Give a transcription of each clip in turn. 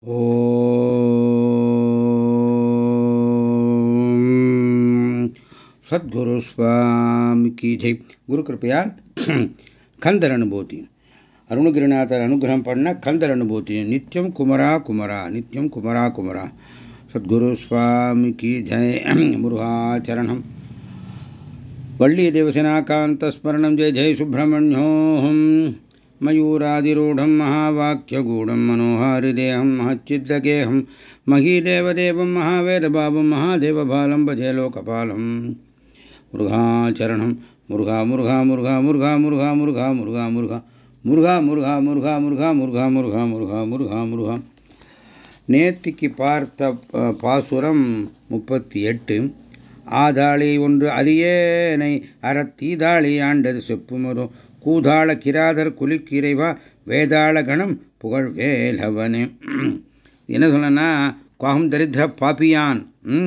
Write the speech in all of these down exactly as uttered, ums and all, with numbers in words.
ओम सद्गुरु स्वामी की जय. குரு கிருப்பையால் கந்தர் அனுபூதி அருணகிரிநாதர் அனுகிரகம் பண்ண கந்தர் அனுபூதி நித்தியம் குமரா குமரா நித்தியம் குமரா குமரா. சத்குரு சுவாமி கி ஜெய். முருகாச்சரணம். வள்ளி தேவசேனாகாந்த ஸ்மரணம். ஜெய ஜெய சுப்பிரமணியோஹம். मयूरादिरूढ़ं महावाक्यगूढ़ं मनोहारिदेहं महच्चिद्दगेहं महीदेवदेवं महावेदभावं महादेवबालं भजे लोकपालं. मुरुघाचरणं. मुरुघा मुरुघा मुरुघा मुरुघा मुरुघा मुरुघा मुरुघा मुरुघा मुरुघा मुरुघा मुरुघा मुरुघा मुरुघा मुरुघा मुरुघा मुरुघा मुरुघा. நேத்திக்கு பார்த்த பாசுரம் முப்பத்தி எட்டு. ஆதாளி ஒன்று அரியேனை அறத்தீதாளி ஆண்டது செப்புமரோ கூதாள கிராதர் குலிக்கிறைவா வேதாள கணம் புகழ் வேலவனே. என்ன சொல்லனா, குவாஹம் தரித்திர பாப்பியான்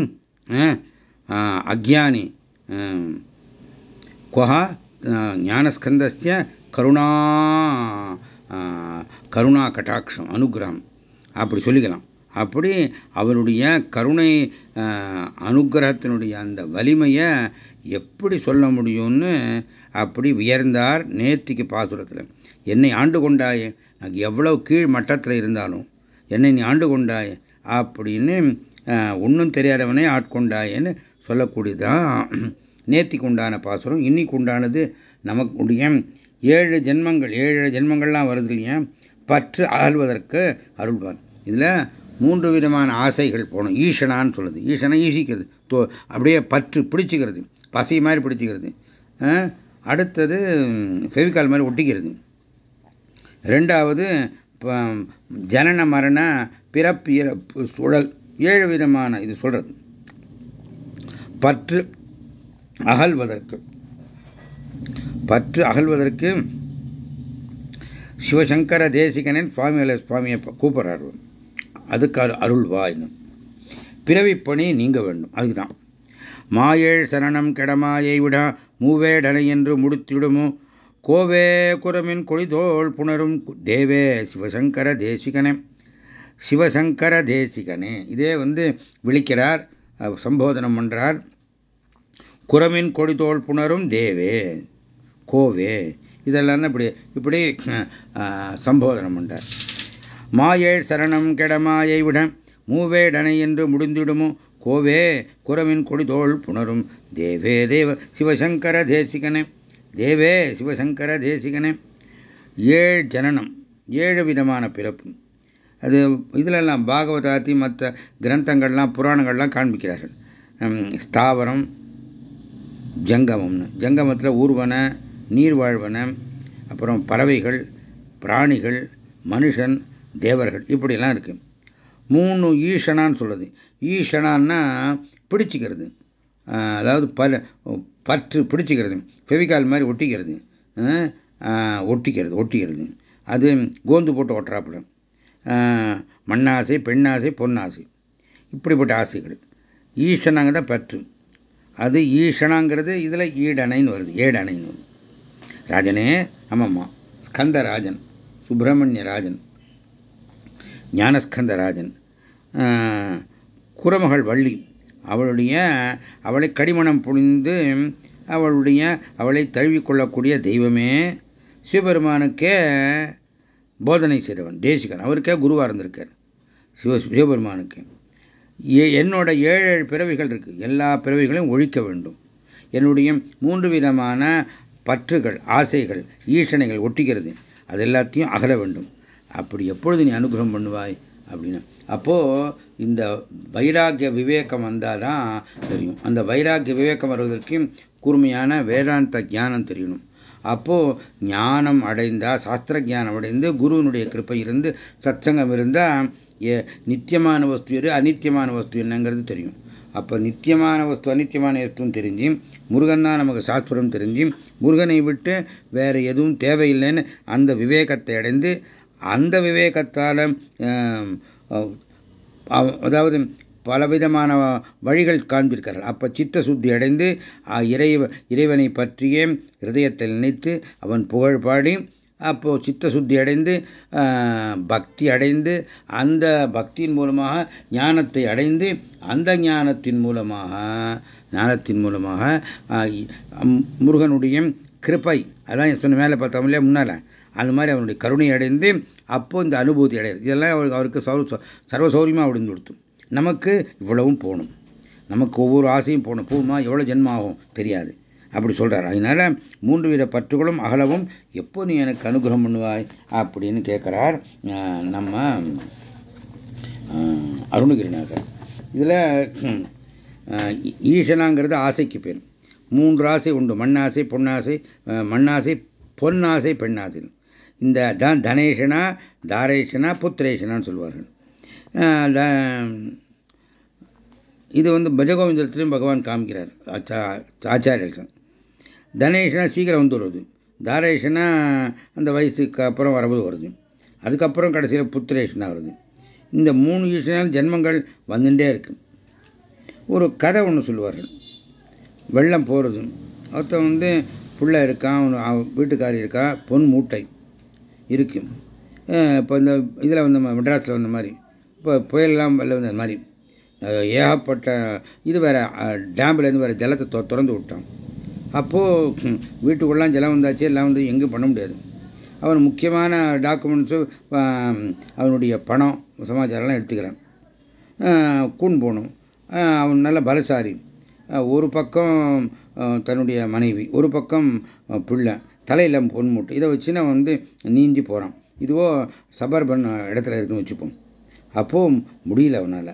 அக்ஞானி குவா ஞானஸ்கந்தஸ்ய கருணா கருணா கட்டாட்சம் அனுகிரகம் அப்படி சொல்லிக்கலாம். அப்படி அவருடைய கருணை அனுகிரகத்தினுடைய அந்த வலிமையை எப்படி சொல்ல முடியும்னு அப்படி உயர்ந்தார் நேத்திக்கு பாசுரத்தில். என்னை ஆண்டு கொண்டாயே, எனக்கு எவ்வளவு கீழ் மட்டத்தில் இருந்தாலும் என்னை நீ ஆண்டு கொண்டாயே அப்படின்னு ஒன்றும் தெரியாதவனே ஆட்கொண்டாயேன்னு சொல்லக்கூடியதான் நேத்திக்கு உண்டான பாசுரம். இன்னைக்கு உண்டானது நமக்குடைய ஏழு ஜென்மங்கள். ஏழு ஜென்மங்கள்லாம் வருது இல்லையா, பற்று ஆள்வதற்கு அருள்வார். இதில் மூன்று விதமான ஆசைகள் போகணும். ஈஷனான்னு சொல்லுது. ஈஷனை ஈசிக்கிறது, தோ அப்படியே பற்று பிடிச்சிக்கிறது, பசை மாதிரி பிடிச்சிக்கிறது. அடுத்தது ஃபெவிகால் மாதிரி ஒட்டிக்கிறது. ரெண்டாவது ஜனன மரண பிறப்பிறப்பு சுழல். ஏழு விதமான இது சொல்றது பற்று அகல்வதற்கு. பற்று அகல்வதற்கு சிவசங்கர தேசிகனின் சுவாமிகளை சுவாமியை கூப்பிடுறாரு. அதுக்கு அருள்வாய். பிறவிப்பணி நீங்க வேண்டும். அதுக்குதான் மாயேழ் சரணம் கெடமாயை விடா மூவேடனை என்று முடித்திடுமோ கோவே குரமின் கொடிதோள் புணரும் தேவே சிவசங்கர தேசிகனே. சிவசங்கர தேசிகனே இதே வந்து விழிக்கிறார், சம்போதனம் பண்றார். குரமின் கொடிதோள் புணரும் தேவே கோவே இதெல்லாம் இப்படி இப்படி சம்போதனம் பண்றார். மாயேழ் சரணம் கெடமாயை விட மூவேடனை என்று முடிந்திடுமோ கோவே குரமின் கொடிதோள் புணரும் தேவே தேவ சிவசங்கர தேசிகனே. தேவே சிவசங்கர தேசிகனே. ஏழு ஜனனம், ஏழு விதமான பிறப்பு. அது இதிலெல்லாம் பாகவதாத்தி மற்ற கிரந்தங்கள்லாம் புராணங்கள்லாம் காண்பிக்கிறார்கள். ஸ்தாவரம் ஜங்கமம்னு. ஜங்கமத்தில் ஊர்வன, நீர்வாழ்வன, அப்புறம் பறவைகள், பிராணிகள், மனுஷன், தேவர்கள் இப்படிலாம் இருக்கு. மூணு ஈஷனான்னு சொல்லுது. ஈஷனான்னா பிடிச்சிக்கிறது, அதாவது பல பற்று பிடிச்சிக்கிறது, ஃபெவிகால் மாதிரி ஒட்டிக்கிறது ஒட்டிக்கிறது ஒட்டிக்கிறது அது கோந்து போட்டு ஒட்டுறாப்புல. மண்ணாசை, பெண்ணாசை, பொன்னாசை இப்படிப்பட்ட ஆசைகள். ஈஷனாங்க தான் பற்று. அது ஈஷனாங்கிறது இதில் ஈடணைன்னு வருது, ஏடணைன்னு வருது. ராஜனே, ஆமாம்மா, ஸ்கந்தராஜன், சுப்பிரமணிய ராஜன், ஞானஸ்கந்தராஜன். குரமகள் வள்ளி, அவளுடைய அவளை கடிமணம் புரிந்து அவளுடைய அவளை தழுவிக்கொள்ளக்கூடிய தெய்வமே சிவபெருமானுக்கே போதனை செய்தவன் தேசிகன். அவருக்கே குருவாக இருந்திருக்கார் சிவ சிவபெருமானுக்கு. என்னோட ஏழு ஏழு பிறவிகள் இருக்கு, எல்லா பிறவிகளையும் ஒழிக்க வேண்டும். என்னுடைய மூன்று விதமான பற்றுகள், ஆசைகள், ஈஷணைகள் ஒட்டிக்கிறது, அது எல்லாத்தையும் அகல வேண்டும். அப்படி எப்பொழுது நீ அனுகிரகம் பண்ணுவாய் அப்படின்னா, அப்போ இந்த வைராக்கிய விவேகம் வந்தாதான் தெரியும். அந்த வைராக்கிய விவேகம் வருவதற்கு கூர்மையான வேதாந்த ஞானம் தெரியணும். அப்போ ஞானம் அடைந்தா, சாஸ்திர ஞானம் அடைந்து, குருவினுடைய கிருப்பை இருந்து, சத்சங்கம் இருந்தா நித்தியமான வஸ்து எது, அநித்தியமான வஸ்து என்னங்கிறது தெரியும். அப்போ நித்தியமான வஸ்து அநித்தியமான வஸ்துன்னு தெரிஞ்சு, முருகன் தான் நமக்கு சாஸ்திரம் தெரிஞ்சு, முருகனை விட்டு வேற எதுவும் தேவையில்லைன்னு அந்த விவேகத்தை அடைந்து, அந்த விவேகத்தால் அதாவது பலவிதமான வழிகள் காண்பிருக்கிறார்கள். அப்போ சித்த சுத்தி அடைந்து இறை இறைவனை பற்றிய ஹிருதயத்தில் நினைத்து அவன் புகழ் பாடி அப்போது சித்த சுத்தி அடைந்து பக்தி அடைந்து அந்த பக்தியின் மூலமாக ஞானத்தை அடைந்து அந்த ஞானத்தின் மூலமாக ஞானத்தின் மூலமாக முருகனுடைய கிருபை, அதான் சொன்ன மேலே பார்த்தோம் இல்லையா முன்னால், அந்த மாதிரி அவனுடைய கருணை அடைந்து அப்போ இந்த அனுபூதி அடையாது. இதெல்லாம் அவருக்கு அவருக்கு சௌ சர்வசௌரியமாக அப்படின்னு கொடுத்து நமக்கு இவ்வளவும் போகணும், நமக்கு ஒவ்வொரு ஆசையும் போகணும். போகுமா எவ்வளோ ஜென்மாகும் தெரியாது அப்படி சொல்கிறார். அதனால மூன்று வித பற்றுகளும் அகலவும் எப்போ நீ எனக்கு அனுகிரகம் பண்ணுவாய் அப்படின்னு கேட்குறார் நம்ம அருணகிரிநாதர். இதில் ஈசனாங்கிறது ஆசைக்கு பேர். மூன்று ஆசை உண்டு, மண்ணாசை, பொன்னாசை, மண்ணாசை, பொன்னாசை, பெண்ணாசை. இந்த தான் தனேஷனா, தாரேஷனா, புத்திரேஷனான்னு சொல்லுவார்கள். இது வந்து பஜகோவிந்தத்திலையும் பகவான் காமிக்கிறார் ஆச்சாரியர்கள். தனேஷனா சீக்கிரம் வந்து வருது, தாரேஷனா அந்த வயசுக்கு அப்புறம் வரவது வருது, அதுக்கப்புறம் கடைசியில் புத்திரேஷனா வருது. இந்த மூணு ஈசனால் ஜென்மங்கள் வந்துட்டே இருக்கு. ஒரு கதை ஒன்று சொல்லுவார்கள். வெள்ளம் போகிறது, ஒருத்தன் வந்து புள்ள இருக்கான், வீட்டுக்காரி இருக்கா, பொன் மூட்டை இருக்கு. இப்போ இந்த இதில் வந்து மெட்ராஸில் வந்த மாதிரி இப்போ புயலெல்லாம் வெள்ள வந்த மாதிரி ஏகப்பட்ட இது வேறு டேம்லேருந்து வேறு ஜலத்தை திறந்து விட்டான். அப்போது வீட்டுக்குள்ளலாம் ஜலம் வந்தாச்சு, எல்லாம் வந்து எங்கேயும் பண்ண முடியாது. அவன் முக்கியமான டாக்குமெண்ட்ஸு, அவனுடைய பணம் சமாச்சாரம்லாம் எடுத்துக்கிறான். கூன் போகணும். அவன் நல்ல பலசாரி. ஒரு பக்கம் தன்னுடைய மனைவி, ஒரு பக்கம் பிள்ளை, தலையில் பொன் மூட்டை, இதை வச்சு நான் வந்து நீந்தி போகிறான். இதுவோ சபர்பன் இடத்துல இருக்குன்னு வச்சுப்போம். அப்போது முடியல அவனால்.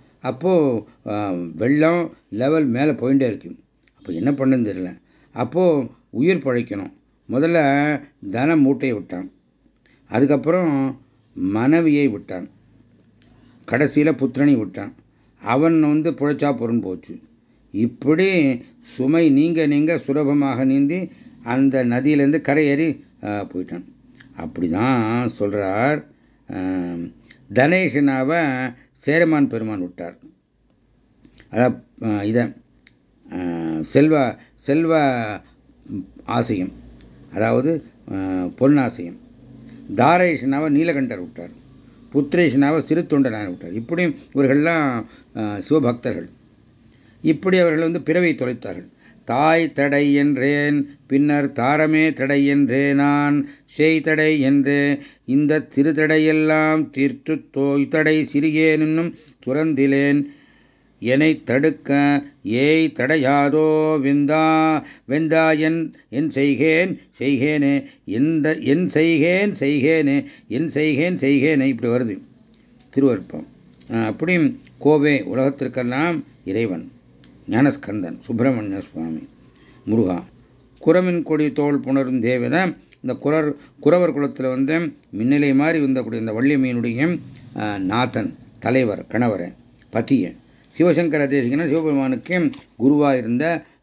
அப்போது வெள்ளம் லெவல் மேலே போயிட்டே இருக்கு. அப்போ என்ன பண்ணுன்னு தெரியல. அப்போது உயிர் பழைக்கணும். முதல்ல தன மூட்டையை விட்டான், அதுக்கப்புறம் மனைவியை விட்டான், கடைசியில் புத்திரனை விட்டான். அவன் வந்து புழைச்சா பொருள் போச்சு. இப்படி சுமை நீங்க நீங்க சுலபமாக நீந்தி அந்த நதியிலேருந்து கரையேறி போயிட்டான். அப்படி தான் சொல்கிறார். தனேஷனாவை சேரமான் பெருமான் விட்டார். அதான் இதை செல்வ செல்வ ஆசையம், அதாவது பொன்னாசையம். தாரேஷனாவை நீலகண்டர் விட்டார், புத்திரேஷனாவை சிறு தொண்டனார் விட்டார். இப்படி இவர்கள்லாம் சிவபக்தர்கள். இப்படி அவர்கள் வந்து பிறவை தொலைத்தார்கள். தாய் தடை என்றேன், பின்னர் தாரமே தடை என்றே, நான் செய் தடை என்றே, இந்த திருத்தடையெல்லாம் தீர்த்து தோய் தடை சிறியேன் இன்னும் துறந்திலேன், என்னை தடுக்க ஏய் தடையாதோ வெந்தா வெந்தா என் என் செய்கேன் செய்கேனே, எந்த என் செய்கேன் செய்கேனே, என் செய்கேன் செய்கேனே. இப்படி வருது திருவருப்பம். அப்படி கோவே உலகத்திற்கெல்லாம் இறைவன் ஞானஸ்கந்தன் சுப்பிரமணிய சுவாமி முருகா. குரமின் கொடி தோல் புணரும் தேவதான் இந்த குரர் குறவர் குலத்தில் வந்து மின்னலை மாதிரி வந்தக்கூடிய இந்த வள்ளியம்மையினுடைய நாதன், தலைவர், கணவர், பத்திய சிவசங்கர தேசிகன சிவபெருமானுக்கு குருவாக இருந்த.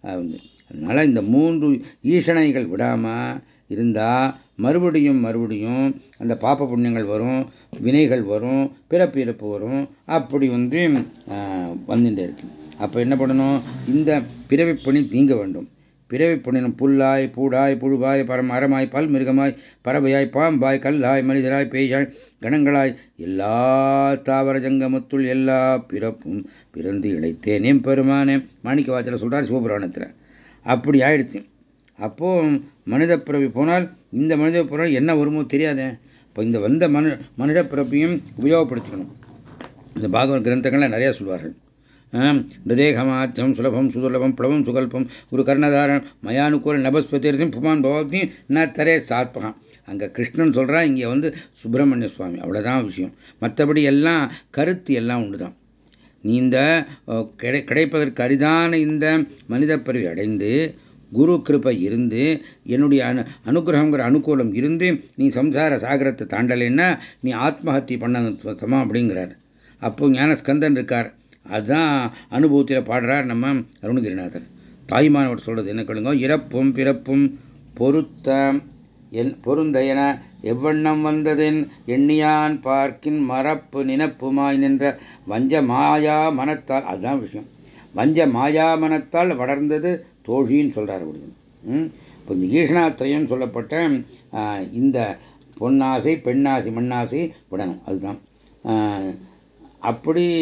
அதனால் இந்த மூன்று ஈசனைகள் விடாமல் இருந்தால் மறுபடியும் மறுபடியும் அந்த பாப்ப புண்ணியங்கள் வரும், வினைகள் வரும், பிறப்பு இறப்பு வரும். அப்படி வந்து வந்துட்டே இருக்கு. அப்போ என்ன பண்ணணும்? இந்த பிறவிப்பணி தீங்க வேண்டும். பிறவிப்பணினும் புல்லாய் பூடாய் புழுவாய் பரம் அறமாய் பல் மிருகமாய் பறவையாய் பாம்பாய் கல்லாய் மனிதராய் பேயாய் கணங்களாய் எல்லா தாவர ஜங்கமத்துள் எல்லா பிறப்பும் பிறந்து இழைத்தேன் எம் பெருமானே மாணிக்க வாசல சொல்கிறார் சிவபுராணத்தில். அப்படி ஆயிடுச்சு. அப்போது மனித பிறவி போனால் இந்த மனித பிறவி என்ன வருமோ தெரியாதே. இப்போ இந்த வந்த மனு மனித பிறப்பையும் உபயோகப்படுத்திக்கணும். இந்த பாகவத் கிரந்தங்கள்லாம் நிறையா சொல்வார்கள். ஹிருதேகமாத்தியம் சுலபம் சுதுர்லபம் பிளவம் சுகல்பம் ஒரு கர்ணதாரன் மயானுக்கூல நபஸ்வதீர்த்தம் புமான் பவதி ந தரே சாத்பகம். அங்கே கிருஷ்ணன் சொல்கிறான், இங்கே வந்து சுப்பிரமணிய சுவாமி. அவ்வளோதான் விஷயம். மற்றபடி எல்லாம் கருத்து எல்லாம் ஒன்று தான். நீ இந்த கிடை கிடைப்பதற்கு அரிதான இந்த மனித பிறவி அடைந்து குரு கிருப்பை இருந்து என்னுடைய அனு அனுகிரகங்கிற அனுகூலம் இருந்து நீ சம்சார சாகரத்தை தாண்டலைன்னா நீ ஆத்மஹத்தி பண்ண சமம் அப்படிங்கிறார். அப்போ ஞானஸ்கந்தன் இருக்கார். அதுதான் அனுபவத்தில் பாடுறார் நம்ம அருணகிரிநாதர். தாய்மானவர் சொல்கிறது என்ன கேளுங்க? இறப்பும் பிறப்பும் பொருத்த என் பொருந்த என எவ்வண்ணம் வந்ததென் எண்ணியான் பார்க்கின் மறப்பு நினப்புமாய் நின்ற வஞ்ச மாயா மனத்தால். அதுதான் விஷயம். வஞ்ச மாயா மனத்தால் வளர்ந்தது தோழின்னு சொல்கிறார். இப்போ இந்த ஈஷணாத்திரயம் சொல்லப்பட்ட இந்த பொன்னாசை பெண்ணாசை மண்ணாசை விடணும். அதுதான் அப்படி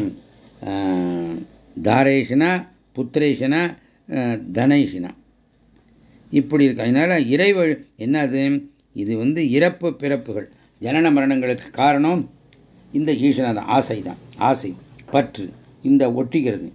தாரேஷனா புத்திரேஷனா தனைஷனா இப்படி இருக்கு. அதனால இறைவழி என்னது, இது வந்து இறப்பு பிறப்புகள் ஜனன மரணங்களுக்கு காரணம் இந்த ஈஷணாதான், ஆசை தான், ஆசை பற்று இந்த ஒட்டிக்கிறது,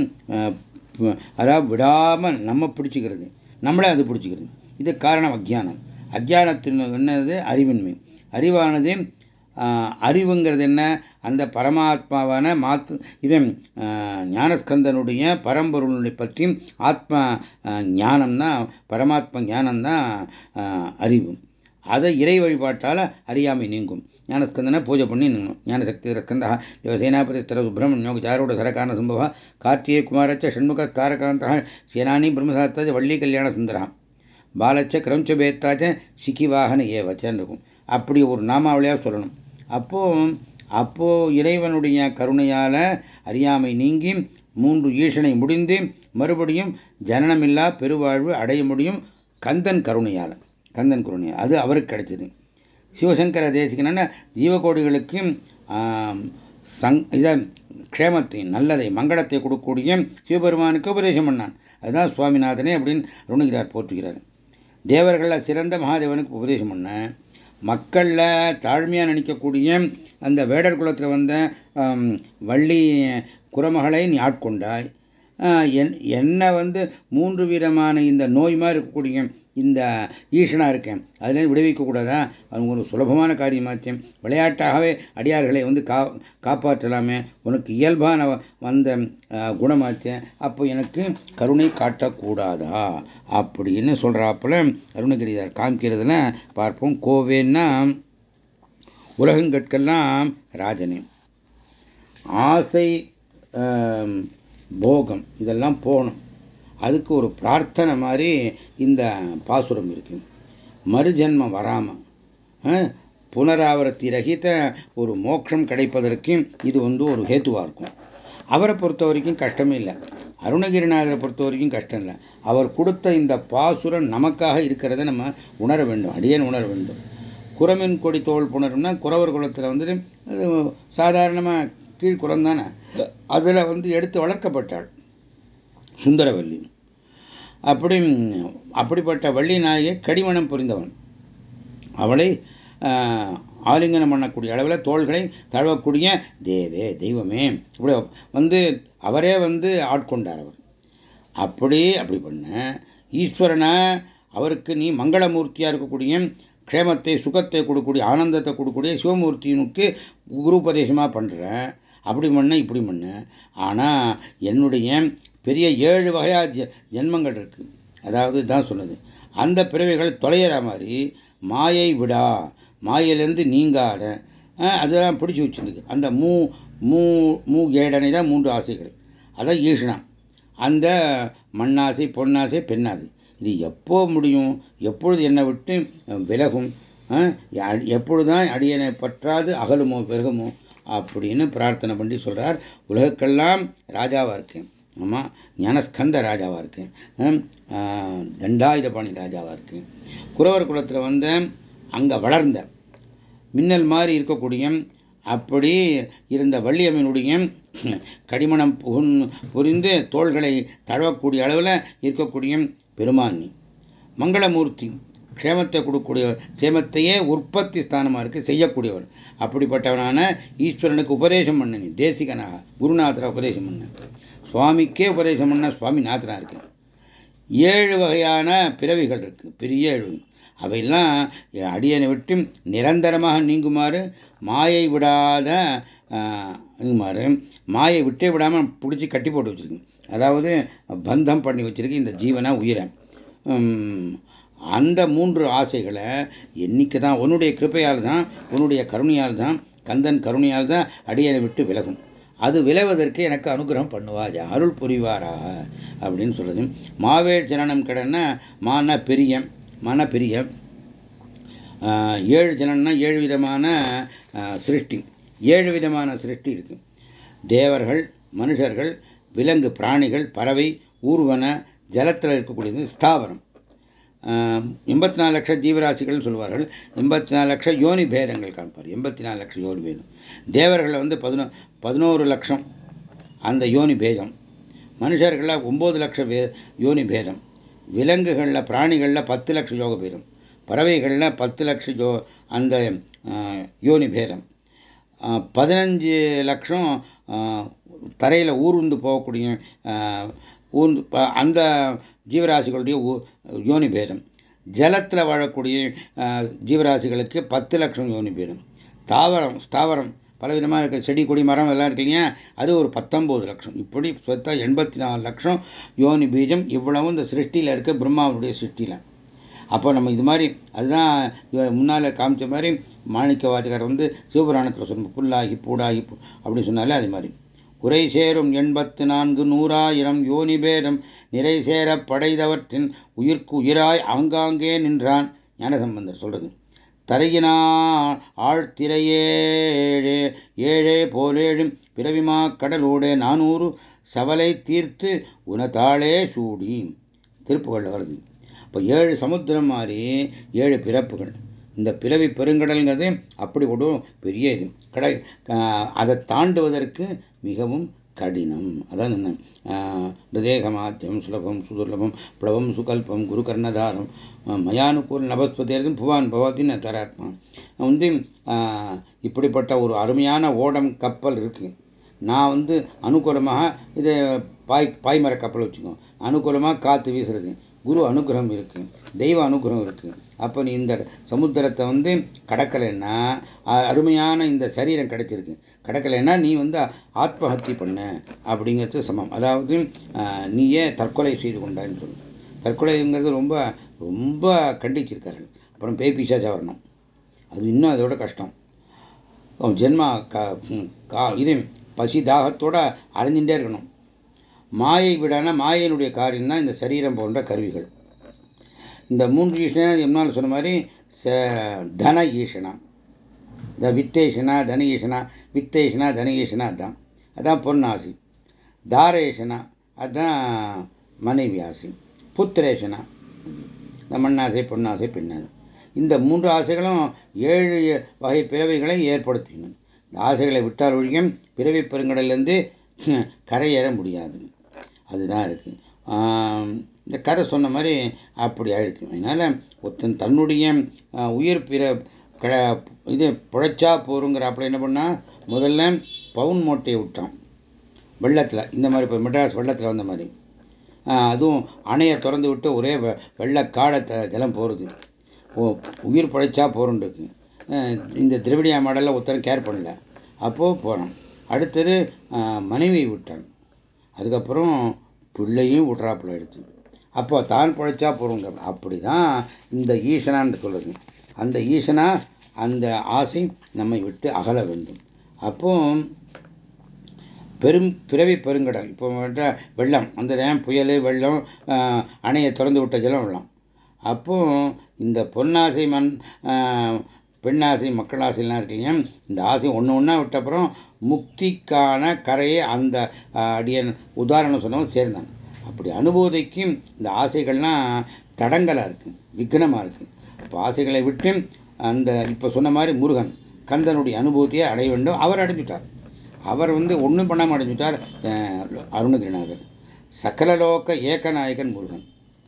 அதாவது விடாமல் நம்ம பிடிச்சிக்கிறது, நம்மளே அது பிடிச்சிக்கிறது. இது காரணம் அஜ்ஞானம். அஜ்ஞானத்தின் என்னது அறிவின்மை. அறிவானது அறிவுங்கிறது என்ன, அந்த பரமாத்மாவான மாத்து இது ஞானஸ்கந்தனுடைய பரம்பொருளை பற்றி ஆத்மா ஞானம்தான், பரமாத்மா ஞானம்தான் அறிவு. அதை இறை வழிபாட்டால் அறியாமை நீங்கும். ஞானஸ்கந்தனை பூஜை பண்ணி நீங்கணும். ஞானசக்தி ஸ்கந்தா தேவசேனாபதி தர சுப்பிரமணியோக சாரோட சரகாரண சம்பவ கார்த்திகே குமாரச்ச ஷண்முக தாரகாந்த சேனானி பிரம்மசாத்த வள்ளி கல்யாண சுந்தரா பாலச்ச கிரம்ச பேத்தாச்ச சிக்கிவாகன ஏவச்சன்னு இருக்கும். அப்படி ஒரு நாமாவளியாக சொல்லணும். அப்போ அப்போ இறைவனுடைய கருணையால் அறியாமை நீங்கி மூன்று ஈஷனை முடிந்து மறுபடியும் ஜனனமில்லா பெருவாழ்வு அடைய முடியும் கந்தன் கருணையால். கந்தன் கருணையால் அது அவருக்கு கிடைச்சது. சிவசங்கர தேசிகன ஜீவகோடிகளுக்கு சங் இதை க்ஷேமத்தை நல்லதை மங்களத்தை கொடுக்கக்கூடிய சிவபெருமானுக்கு உபதேசம் பண்ணான். அதுதான் சுவாமிநாதனே அப்படின்னு அருணுகிறார் போற்றுகிறார். தேவர்களில் சிறந்த மகாதேவனுக்கு உபதேசம் பண்ண, மக்களில் தாழ்மையாக நினைக்கக்கூடிய அந்த வேடர் குலத்தில் வந்த வள்ளி குரமகளை நீ ஆட்கொண்டாய். என்ன வந்து மூன்று விதமான இந்த நோய் மாதிரி இருக்கக்கூடிய இந்த ஈஷனாக இருக்கேன், அதில் விடுவிக்கக்கூடாதா? அது ஒரு சுலபமான காரியமாச்சு. விளையாட்டாகவே அடியார்களை வந்து கா காப்பாற்றலாமே, உனக்கு இயல்பான வந்த குணமாச்சு, அப்போ எனக்கு கருணை காட்டக்கூடாதா அப்படின்னு சொல்கிறாப்புல அருணகிரியார் காமிக்கிறதுல பார்ப்போம். கோவேன்னா உலகங்கட்கெல்லாம் ராஜனே, ஆசை போகம் இதெல்லாம் போகணும். அதுக்கு ஒரு பிரார்த்தனை மாதிரி இந்த பாசுரம் இருக்கு. மறுஜன்மம் வராமல் புனராவர்த்தி ரகித ஒரு மோட்சம் கிடைப்பதற்கு இது வந்து ஒரு ஹேத்துவாக இருக்கும். அவரை பொறுத்த வரைக்கும் கஷ்டமே இல்லை, அருணகிரிநாதரை பொறுத்த வரைக்கும் கஷ்டம் இல்லை. அவர் கொடுத்த இந்த பாசுரம் நமக்காக இருக்கிறத நம்ம உணர வேண்டும், அடியேன் உணர வேண்டும். குரமின் கொடி தோல் புணரும்னா குறவர் குலத்தில் வந்து சாதாரணமாக கீழ்குலம் தானே, அதில் வந்து எடுத்து வளர்க்கப்பட்டாள் சுந்தரவல்லி. அப்படி அப்படிப்பட்ட வள்ளி நாயை கடிமணம் புரிந்தவன். அவளை ஆலிங்கனம் பண்ணக்கூடிய அளவில் தோள்களை தழுவக்கூடிய தேவே தெய்வமே இப்படி வந்து அவரே வந்து ஆட்கொண்டார். அவர் அப்படி அப்படி பண்ண ஈஸ்வரனை அவருக்கு நீ மங்களமூர்த்தியாக இருக்கக்கூடிய க்ஷேமத்தை சுகத்தை கொடுக்கக்கூடிய ஆனந்தத்தை கொடுக்கக்கூடிய சிவமூர்த்தியினுக்கு குருபதேசமாக பண்ணுறேன். அப்படி பண்ண இப்படி பண்ண, ஆனால் என்னுடைய பெரிய ஏழு வகையா ஜென்மங்கள் இருக்கு. அதாவது தான் சொன்னது, அந்த பிறவைகள் தொலைகிற மாதிரி மாயை விடா, மாயிலிருந்து நீங்காத அதெல்லாம் பிடிச்சி வச்சுருக்கு. அந்த மூ மூ மூ ஏடனை தான் மூன்று ஆசைகள். அதான் ஈஷனா. அந்த மண்ணாசை பொன்னாசை பெண்ணாசை இது எப்போ முடியும், எப்பொழுது என்னை விட்டு விலகும், எப்பொழுதுதான் அடியனை பற்றாது அகலுமோ விலகுமோ அப்படின்னு பிரார்த்தனை பண்ணி சொல்றார். உலகக்கெல்லாம் ராஜாவா இருக்கேன், ஆமா ஞானஸ்கந்த ராஜாவா இருக்கேன், தண்டாயுதபாணி ராஜாவா இருக்கேன். குறவர் குலத்தில் வந்த அங்க வளர்ந்த மின்னல் மாதிரி இருக்கக்கூடிய அப்படி இருந்த வள்ளியம்மனுடைய கடிமணம் புகுன் புரிந்து தோள்களை தழுவக்கூடிய அளவில் இருக்கக்கூடிய பெருமானி மங்களமூர்த்தி, க்ஷேமத்தை கொடுக்கக்கூடிய சேமத்தையே உற்பத்தி ஸ்தானமாக இருக்கு செய்யக்கூடியவர். அப்படிப்பட்டவனான ஈஸ்வரனுக்கு உபதேசம் பண்ண நீ தேசிகனாக குருநாதரை உபதேசம் பண்ண, சுவாமிக்கே உபதேசம் பண்ண சுவாமிநாதனாக இருக்கு. ஏழு வகையான பிறவிகள் இருக்கு, பெரிய ஏழு. அவையெல்லாம் அடியனை விட்டு நிரந்தரமாக நீங்குமாறு மாயை விடாத நீங்குமாறு மாயை விட்டே விடாமல் பிடிச்சி கட்டி போட்டு வச்சிருக்கு. அதாவது பந்தம் பண்ணி வச்சிருக்கு இந்த ஜீவனை உயிரை. அந்த மூன்று ஆசைகளை என்னைக்கு தான் உன்னுடைய கிருப்பையால் தான் உன்னுடைய கருணையால் தான் கந்தன் கருணையால் தான் அடியனை விட்டு விலகும். அது விலவதற்கு எனக்கு அனுகிரகம் பண்ணுவாஜா, அருள் புரிவாராக அப்படின்னு சொல்றது. மாவேல் ஜனனம் கடன்னா மான பெரிய மன பெரிய ஏழு ஜனம்னா ஏழு விதமான சிருஷ்டி, ஏழு விதமான சிருஷ்டி இருக்கு. தேவர்கள், மனுஷர்கள், விலங்கு பிராணிகள், பறவை, ஊர்வன, ஜலத்தில் இருக்கக்கூடியது ஸ்தாவரம். எண்பத்தி நாலு லட்சம் ஜீவராசிகள் சொல்வார்கள். எண்பத்தி நாலு லட்சம் யோனி பேதங்கள் காண்பார். எண்பத்தி நாலு லட்சம் யோனி பேதம். தேவர்களை வந்து பதினோ பதினோரு லட்சம் அந்த யோனி பேதம். மனுஷர்களில் ஒம்பது லட்சம் வே யோனி பேதம். விலங்குகளில் பிராணிகளில் பத்து லட்சம் யோக பேதம். பறவைகளில் பத்து லட்சம் யோ அந்த யோனி பேதம். பதினஞ்சு லட்சம் தரையில் ஊர்ந்து போகக்கூடிய ஊர்ந்து அந்த ஜீவராசிகளுடைய யோனி பேதம். ஜலத்தில் வாழக்கூடிய ஜீவராசிகளுக்கு பத்து லட்சம் யோனி பேதம். தாவரம் ஸ்தாவரம் பலவிதமாக இருக்க செடி கொடி மரம் எல்லாம் இருக்குல்லையா, அது ஒரு பத்தொம்போது லட்சம். இப்படி சொத்தா எண்பத்தி நாலு லட்சம் யோனி பீஜம். இவ்வளவும் இந்த சிருஷ்டியில் இருக்க பிரம்மாவுடைய சிருஷ்டியில். அப்போ நம்ம இது மாதிரி அதுதான் முன்னால் காமிச்ச மாதிரி மாணிக்க வாசகர் வந்து சிவபுராணத்தில் சொன்ன புல்லாகி பூடாகி அப்படின்னு சொன்னாலே அது மாதிரி குறை சேரும் எண்பத்து நான்கு நூறாயிரம் யோனி பேதம் நிறை சேர படைதவற்றின் உயிர்க்கு உயிராய் ஆங்காங்கே நின்றான். ஞானசம்பந்தர் சொல்றது. தரையினான் ஆழ்த்திரையேழே ஏழே போலேழும் பிறவிமா கடலூடே நானூறு சவலை தீர்த்து உனதாளே சூடி. திருப்புகள்ல வருது. இப்போ ஏழு சமுத்திரம் மாதிரி ஏழு பிறப்புகள். இந்த பிறவி பெருங்கடல்ங்கிறது அப்படி ஒரு பெரிய இது கடை. அதை தாண்டுவதற்கு மிகவும் கடினம். அதான் என்ன ஹிருதேகமாத்தியம் சுலபம் சுதுர்லபம் பிளவம் சுகல்பம் குரு கர்ணதாரம் மயானுக்கூல் நபஸ்பதேர்தும் புவான் பவத்தின் தராத்மா. வந்து இப்படிப்பட்ட ஒரு அருமையான ஓடம் கப்பல் இருக்கு. நான் வந்து அனுகூலமாக இது பாய் பாய்மர கப்பல் வச்சுக்கோ, அனுகூலமாக காற்று வீசுறது, குரு அனுகிரகம் இருக்கு, தெய்வ அனுகிரகம் இருக்கு. அப்போ நீ இந்த சமுத்திரத்தை வந்து கடக்கலைன்னா அருமையான இந்த சரீரம் கிடைச்சிருக்கு. கடக்கலைன்னா நீ வந்து ஆத்மஹத்தி பண்ண அப்படிங்கிறது சமம். அதாவது நீயே தற்கொலை செய்து கொண்டான்னு சொல்லு. தற்கொலைங்கிறது ரொம்ப ரொம்ப கண்டிச்சிருக்காரு. அப்புறம் பேய் பிசாசா வரணும், அது இன்னும் அதோட கஷ்டம். ஜென்மா கா இது பசி தாகத்தோட அலைஞ்சுட்டே இருக்கணும். மாயை விடான மாயையினுடைய காரியம் தான் இந்த சரீரம் போன்ற கருவிகள். இந்த மூன்று ஈசனா எம்னால் சொன்ன மாதிரி தன ஈசனா, இந்த வித்தேஷனா தன ஈசனா, வித்தேஷனா தன ஈசனா அதான் அதான் பொன்னாசி. தாரேஷனா அதுதான் மனைவி ஆசை. புத்திரேஷனா இந்த மண்ணாசை பொன்னாசை பெண்ணாசை. இந்த மூன்று ஆசைகளும் ஏழு வகை பிறவிகளை ஏற்படுத்தின. இந்த ஆசைகளை விட்டால் ஒழியும் பிறவி பெருங்கடலிருந்து கரையேற முடியாது. அதுதான் இருக்கு. இந்த கதை சொன்ன மாதிரி அப்படி ஆயிடுச்சு. அதனால ஒருத்தன் தன்னுடைய உயிர் பிற இது புழைச்சா போருங்கிறாப்புல என்ன பண்ணா, முதல்ல பவுன் மூட்டையை விட்டான் வெள்ளத்தில். இந்த மாதிரி இப்போ மெட்ராஸ் வெள்ளத்தில் வந்த மாதிரி அதுவும் அணையை திறந்து விட்டு ஒரே வெள்ள காடை ஜலம் போகிறது. ஓ உயிர் பழைச்சா போருன்றது. இந்த திரவிடியா மாடலில் ஒருத்தரும் கேர் பண்ணல, அப்போது போகிறான். அடுத்தது மனைவியை விட்டான், அதுக்கப்புறம் பிள்ளையும் விட்றாப்புல எடுத்து. அப்போ தான் பழைச்சா போகிறோங்க. அப்படி தான் இந்த ஈசனான்னு சொல்லுது. அந்த ஈசனா அந்த ஆசை நம்மை விட்டு அகல வேண்டும். அப்போ பெரும் பிறவி பெருங்கடல் இப்போ வெள்ளம் அந்த நேரம் புயல் வெள்ளம் அணையை திறந்து விட்ட ஜலம் வெள்ளம். அப்போ இந்த பொன்னாசை மண் பெண்ணாசை மக்களாசைலாம் இருக்கீங்க, இந்த ஆசை ஒன்று ஒன்றா விட்டப்புறம் முக்திக்கான கரையை அந்த அடியன் உதாரணம் சொன்னவன் சேர்ந்தான். அப்படி அனுபூதிக்கு இந்த ஆசைகள்லாம் தடங்கலாக இருக்கு, விக்னமாக இருக்கு. அப்போ ஆசைகளை விட்டு அந்த இப்போ சொன்ன மாதிரி முருகன் கந்தனுடைய அனுபூதியை அடைய வேண்டும். அவர் அடைஞ்சிட்டார். அவர் வந்து ஒன்றும் பண்ணாமல் அடைஞ்சிட்டார். அருணகிரிநாதர் சகலலோக ஏகநாயகன் முருகன்.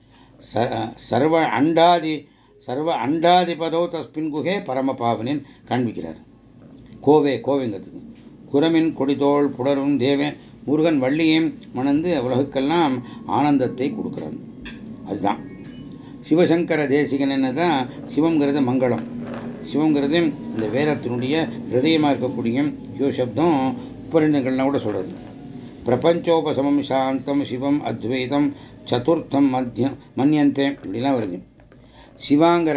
சர்வ அண்டாதி சர்வ அண்டாதிபதோ தஸ்மின் குகே பரமபாவனின் காண்பிக்கிறார். கோவே கோவைங்கிறதுக்கு குரமின் கொடிதோள் புடரும் தேவன் முருகன் வள்ளியையும் மணந்து உலகுக்கெல்லாம் ஆனந்தத்தை கொடுக்கிறான். அதுதான் சிவசங்கர தேசிகன். என்னதான் சிவங்கிறது மங்களம். சிவங்கிறது இந்த வேதத்தினுடைய ஹிருதயமாக இருக்கக்கூடிய சிவசப்தம் உபரிணங்கள்லாம் கூட சொல்றது. பிரபஞ்சோபசமம் சாந்தம் சிவம் அத்வைதம் சதுர்த்தம் மத்தியம் மன்யந்தே இப்படிலாம் வருது. சிவாங்கிற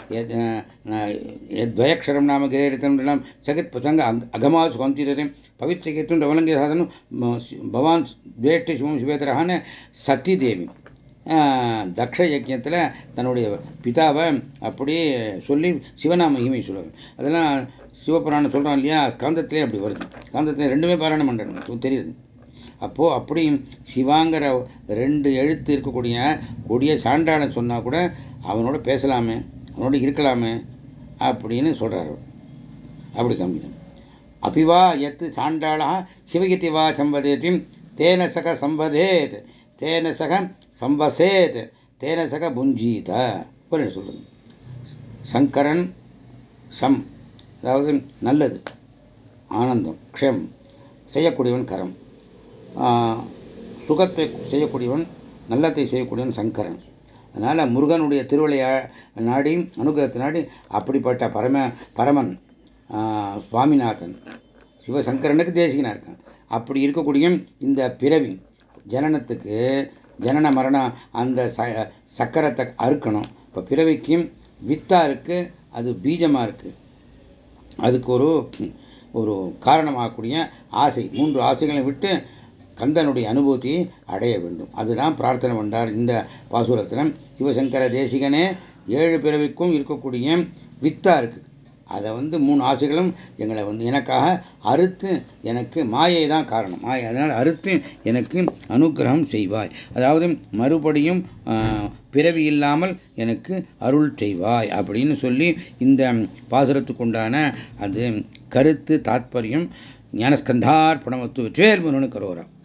துவயக்ஷரம் நாம கிரேரித்தம் சகத் பிரசங்க அகமா சுகந்திரதே பவித்திர கேத்தும் ரவலங்கிய சாதனம் பவான் துவேஷ்டி சிவம் சிவேதரான சத்தி தேவி தக்ஷ யஜ்ஞத்தில் தன்னுடைய பிதாவை அப்படியே சொல்லி சிவநாம மகிமை சொல்லுவாங்க. அதெல்லாம் சிவபுராணம் சொல்கிறோம் இல்லையா, ஸ்காந்தத்திலே அப்படி வருது. ஸ்காந்தத்தில் ரெண்டுமே பாராயணம் பண்ணுறேன் தெரியுது. அப்போது அப்படி சிவாங்கிற ரெண்டு எழுத்து இருக்கக்கூடிய கொடிய சான்றாளன் சொன்னால் கூட அவனோட பேசலாமே, அவனோட இருக்கலாமே அப்படின்னு சொல்கிறார். அப்படி காமிக்கணும். அபிவா எத்து சாண்டாளா சிவகிதி வா சம்பதேதி தேன சக சம்பதேத் தேன சக சம்பசேத் தேன சக புஞ்சீத சொல்லுங்க. சங்கரன் சம், அதாவது நல்லது, ஆனந்தம், க்ஷம் செய்யக்கூடியவன் கரம், சுகத்தை செய்யக்கூடியவன், நல்லத்தை செய்யக்கூடியவன் சங்கரன். அதனால் முருகனுடைய திருவிளையா நாடி அனுகிரகத்தை நாடி அப்படிப்பட்ட பரம பரமன் சுவாமிநாதன் சிவசங்கரனுக்கு தேசிகனாக இருக்கான். அப்படி இருக்கக்கூடிய இந்த பிறவி ஜனனத்துக்கு ஜனன மரணம் அந்த ச சக்கரத்தை அறுக்கணும். இப்போ பிறவிக்கும் வித்தா இருக்கு, அது பீஜமாக இருக்கு. அதுக்கு ஒரு ஒரு காரணமாகக்கூடிய ஆசை, மூன்று ஆசைகளை விட்டு கந்தனுடைய அனுபூதியை அடைய வேண்டும். அதுதான் பிரார்த்தனை பண்ணார் இந்த பாசுரத்தில். சிவசங்கர தேசிகனே ஏழு பிறவிக்கும் இருக்கக்கூடிய வித்தா இருக்கு, அதை வந்து மூணு ஆசைகளும் எங்களை வந்து எனக்காக அறுத்து, எனக்கு மாயை தான் காரணம், மாயை, அதனால் அறுத்து எனக்கு அனுகிரகம் செய்வாய், அதாவது மறுபடியும் பிறவி இல்லாமல் எனக்கு அருள் செய்வாய் அப்படின்னு சொல்லி இந்த பாசுரத்துக்குண்டான அது கருத்து தாத்பரியம். ஞானஸ்கந்தார்ப்பணமத்து வெற்றிவேல் முருகனுக்கு கரோரா.